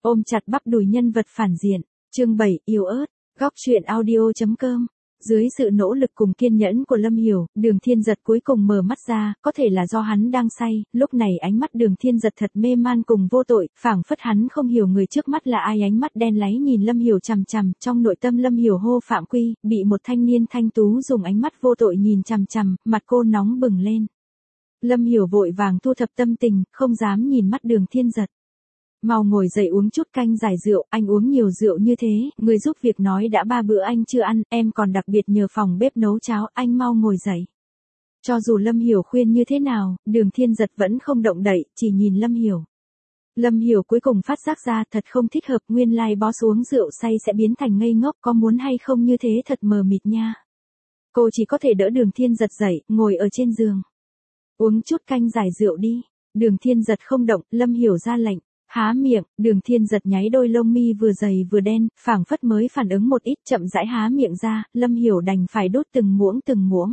Ôm chặt bắp đùi nhân vật phản diện. Chương 7, yếu ớt. Góc truyện audio.com. Dưới sự nỗ lực cùng kiên nhẫn của Lâm Hiểu, Đường Thiên Giật cuối cùng mở mắt ra, có thể là do hắn đang say, lúc này ánh mắt Đường Thiên Giật thật mê man cùng vô tội, phảng phất hắn không hiểu người trước mắt là ai, ánh mắt đen láy nhìn Lâm Hiểu chằm chằm, trong nội tâm Lâm Hiểu hô phạm quy, bị một thanh niên thanh tú dùng ánh mắt vô tội nhìn chằm chằm, mặt cô nóng bừng lên. Lâm Hiểu vội vàng thu thập tâm tình, không dám nhìn mắt Đường Thiên Giật. Mau ngồi dậy uống chút canh giải rượu, anh uống nhiều rượu như thế, người giúp việc nói đã 3 bữa anh chưa ăn, em còn đặc biệt nhờ phòng bếp nấu cháo, anh mau ngồi dậy. Cho dù Lâm Hiểu khuyên như thế nào, Đường Thiên Giật vẫn không động đậy, chỉ nhìn Lâm Hiểu. Lâm Hiểu cuối cùng phát giác ra thật không thích hợp, nguyên lai boss uống rượu say sẽ biến thành ngây ngốc, có muốn hay không như thế thật mờ mịt nha. Cô chỉ có thể đỡ Đường Thiên Giật dậy, ngồi ở trên giường. Uống chút canh giải rượu đi. Đường Thiên Giật không động, Lâm Hiểu ra lệnh. Há miệng, Đường Thiên Giật nháy đôi lông mi vừa dày vừa đen, phảng phất mới phản ứng một ít, chậm rãi há miệng ra, Lâm Hiểu đành phải đốt từng muỗng.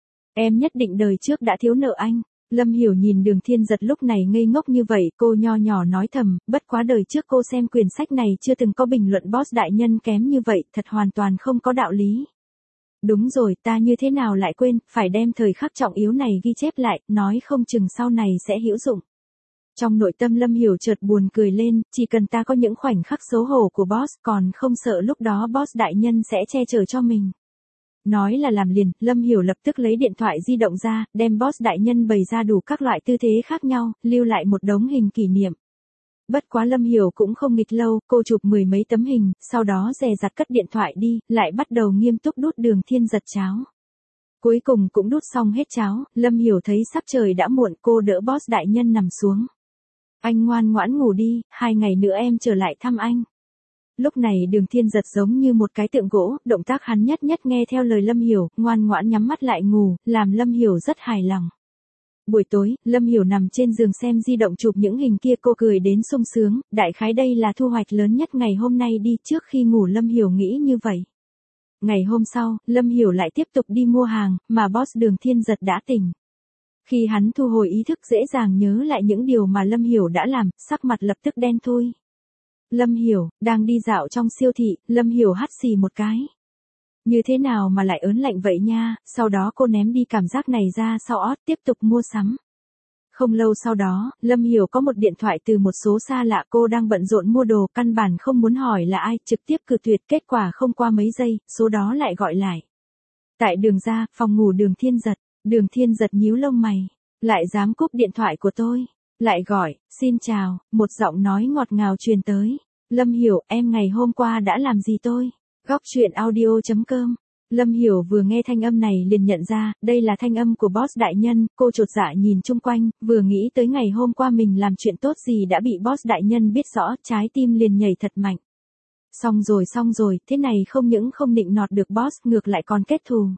Em nhất định đời trước đã thiếu nợ anh. Lâm Hiểu nhìn Đường Thiên Giật lúc này ngây ngốc như vậy, cô nho nhỏ nói thầm, bất quá đời trước cô xem quyển sách này chưa từng có bình luận boss đại nhân kém như vậy, thật hoàn toàn không có đạo lý. Đúng rồi, ta như thế nào lại quên, phải đem thời khắc trọng yếu này ghi chép lại, nói không chừng sau này sẽ hữu dụng. Trong nội tâm Lâm Hiểu chợt buồn cười lên, chỉ cần ta có những khoảnh khắc xấu hổ của boss, còn không sợ lúc đó boss đại nhân sẽ che chở cho mình. Nói là làm liền, Lâm Hiểu lập tức lấy điện thoại di động ra, đem boss đại nhân bày ra đủ các loại tư thế khác nhau, lưu lại một đống hình kỷ niệm. Bất quá Lâm Hiểu cũng không nghịch lâu, cô chụp 10 mấy tấm hình, sau đó dè dặt cất điện thoại đi, lại bắt đầu nghiêm túc đút Đường Thiên Giật cháo. Cuối cùng cũng đút xong hết cháo, Lâm Hiểu thấy sắc trời đã muộn, cô đỡ boss đại nhân nằm xuống. Anh ngoan ngoãn ngủ đi, 2 ngày nữa em trở lại thăm anh. Lúc này Đường Thiên Giật giống như một cái tượng gỗ, động tác hắn nhất nhất nghe theo lời Lâm Hiểu, ngoan ngoãn nhắm mắt lại ngủ, làm Lâm Hiểu rất hài lòng. Buổi tối, Lâm Hiểu nằm trên giường xem di động chụp những hình kia, cô cười đến sung sướng, đại khái đây là thu hoạch lớn nhất ngày hôm nay đi, trước khi ngủ Lâm Hiểu nghĩ như vậy. Ngày hôm sau, Lâm Hiểu lại tiếp tục đi mua hàng, mà boss Đường Thiên Giật đã tỉnh. Khi hắn thu hồi ý thức dễ dàng nhớ lại những điều mà Lâm Hiểu đã làm, sắc mặt lập tức đen thui. Lâm Hiểu, đang đi dạo trong siêu thị, Lâm Hiểu hắt xì một cái. Như thế nào mà lại ớn lạnh vậy nha, sau đó cô ném đi cảm giác này ra sau ót, tiếp tục mua sắm. Không lâu sau đó, Lâm Hiểu có một điện thoại từ một số xa lạ, cô đang bận rộn mua đồ, căn bản không muốn hỏi là ai, trực tiếp cự tuyệt, kết quả không qua mấy giây, số đó lại gọi lại. Tại đường ra, phòng ngủ Đường Thiên Giật. Đường Thiên Giật nhíu lông mày, lại dám cúp điện thoại của tôi, lại gọi, xin chào, một giọng nói ngọt ngào truyền tới. Lâm Hiểu, em ngày hôm qua đã làm gì tôi? Góc truyện audio.com. Lâm Hiểu vừa nghe thanh âm này liền nhận ra, đây là thanh âm của boss đại nhân, cô chột dạ nhìn chung quanh, vừa nghĩ tới ngày hôm qua mình làm chuyện tốt gì đã bị boss đại nhân biết rõ, trái tim liền nhảy thật mạnh. Xong rồi, thế này không những không nịnh nọt được boss, ngược lại còn kết thù.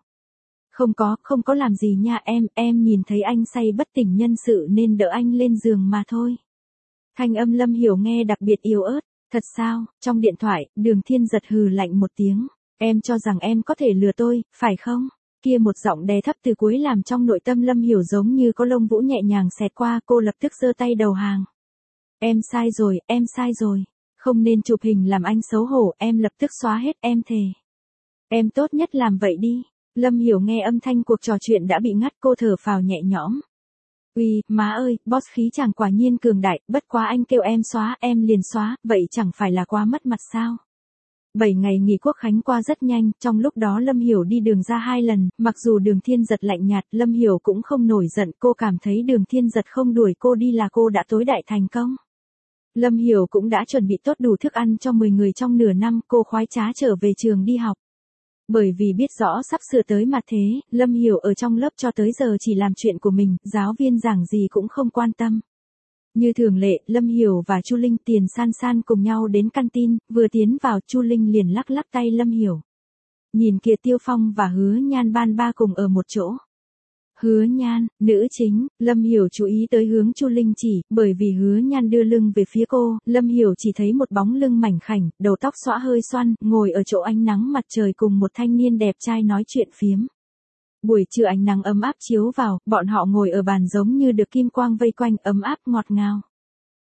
Không có làm gì nha em nhìn thấy anh say bất tỉnh nhân sự nên đỡ anh lên giường mà thôi. Thanh âm Lâm Hiểu nghe đặc biệt yếu ớt, thật sao? Trong điện thoại, Đường Thiên Giật hừ lạnh một tiếng, em cho rằng em có thể lừa tôi, phải không? Kia một giọng đè thấp từ cuối làm trong nội tâm Lâm Hiểu giống như có lông vũ nhẹ nhàng xẹt qua, cô lập tức giơ tay đầu hàng. Em sai rồi, không nên chụp hình làm anh xấu hổ, em lập tức xóa hết, em thề. Em tốt nhất làm vậy đi. Lâm Hiểu nghe âm thanh cuộc trò chuyện đã bị ngắt, cô thở phào nhẹ nhõm. Uy, má ơi, boss khí chàng quả nhiên cường đại, bất quá anh kêu em xóa, em liền xóa, vậy chẳng phải là quá mất mặt sao? 7 ngày nghỉ quốc khánh qua rất nhanh, trong lúc đó Lâm Hiểu đi đường ra 2 lần, mặc dù Đường Thiên Giật lạnh nhạt, Lâm Hiểu cũng không nổi giận, cô cảm thấy Đường Thiên Giật không đuổi cô đi là cô đã tối đại thành công. Lâm Hiểu cũng đã chuẩn bị tốt đủ thức ăn cho 10 người trong nửa năm, cô khoái trá trở về trường đi học. Bởi vì biết rõ sắp sửa tới mà thế, Lâm Hiểu ở trong lớp cho tới giờ chỉ làm chuyện của mình, giáo viên giảng gì cũng không quan tâm. Như thường lệ, Lâm Hiểu và Chu Linh Tiền san san cùng nhau đến canteen, vừa tiến vào Chu Linh liền lắc lắc tay Lâm Hiểu. Nhìn kìa Tiêu Phong và Hứa Nhan ban ba cùng ở một chỗ. Hứa Nhan, nữ chính, Lâm Hiểu chú ý tới hướng Chu Linh chỉ, bởi vì Hứa Nhan đưa lưng về phía cô, Lâm Hiểu chỉ thấy một bóng lưng mảnh khảnh, đầu tóc xõa hơi xoăn, ngồi ở chỗ ánh nắng mặt trời cùng một thanh niên đẹp trai nói chuyện phiếm. Buổi trưa ánh nắng ấm áp chiếu vào, bọn họ ngồi ở bàn giống như được kim quang vây quanh, ấm áp ngọt ngào.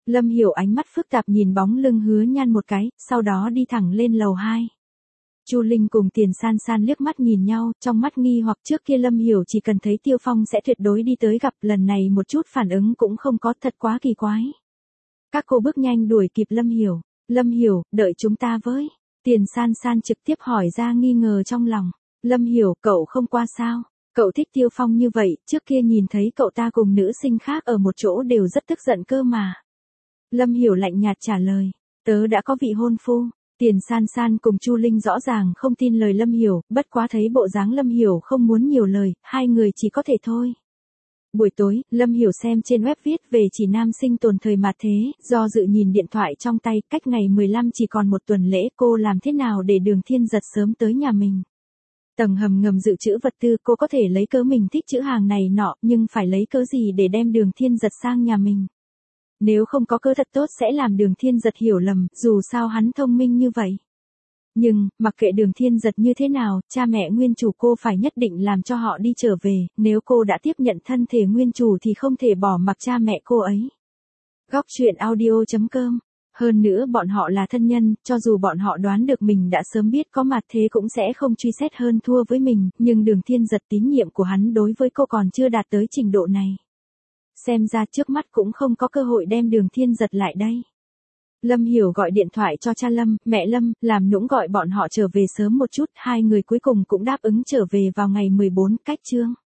Lâm Hiểu ánh mắt phức tạp nhìn bóng lưng Hứa Nhan một cái, sau đó đi thẳng lên lầu 2. Chu Linh cùng Tiền San San liếc mắt nhìn nhau, trong mắt nghi hoặc trước kia Lâm Hiểu chỉ cần thấy Tiêu Phong sẽ tuyệt đối đi tới gặp, lần này một chút phản ứng cũng không có, thật quá kỳ quái. Các cô bước nhanh đuổi kịp Lâm Hiểu. Lâm Hiểu, đợi chúng ta với. Tiền San San trực tiếp hỏi ra nghi ngờ trong lòng. Lâm Hiểu, cậu không qua sao? Cậu thích Tiêu Phong như vậy, trước kia nhìn thấy cậu ta cùng nữ sinh khác ở một chỗ đều rất tức giận cơ mà. Lâm Hiểu lạnh nhạt trả lời, tớ đã có vị hôn phu. Tiền San San cùng Chu Linh rõ ràng không tin lời Lâm Hiểu, bất quá thấy bộ dáng Lâm Hiểu không muốn nhiều lời, hai người chỉ có thể thôi. Buổi tối, Lâm Hiểu xem trên web viết về chỉ nam sinh tồn thời mạt thế, do dự nhìn điện thoại trong tay, cách ngày 15 chỉ còn một tuần lễ, cô làm thế nào để Đường Thiên Giật sớm tới nhà mình. Tầng hầm ngầm dự trữ vật tư, cô có thể lấy cớ mình thích chữ hàng này nọ, nhưng phải lấy cớ gì để đem Đường Thiên Giật sang nhà mình. Nếu không có cớ thật tốt sẽ làm Đường Thiên Giật hiểu lầm, dù sao hắn thông minh như vậy. Nhưng, mặc kệ Đường Thiên Giật như thế nào, cha mẹ nguyên chủ cô phải nhất định làm cho họ đi trở về, nếu cô đã tiếp nhận thân thể nguyên chủ thì không thể bỏ mặc cha mẹ cô ấy. Góc truyện audio.com. Hơn nữa bọn họ là thân nhân, cho dù bọn họ đoán được mình đã sớm biết có mặt thế cũng sẽ không truy xét hơn thua với mình, nhưng Đường Thiên Giật tín nhiệm của hắn đối với cô còn chưa đạt tới trình độ này. Xem ra trước mắt cũng không có cơ hội đem Đường Thiên Giật lại đây. Lâm Hiểu gọi điện thoại cho cha Lâm, mẹ Lâm, làm nũng gọi bọn họ trở về sớm một chút, hai người cuối cùng cũng đáp ứng trở về vào ngày 14 cách chương.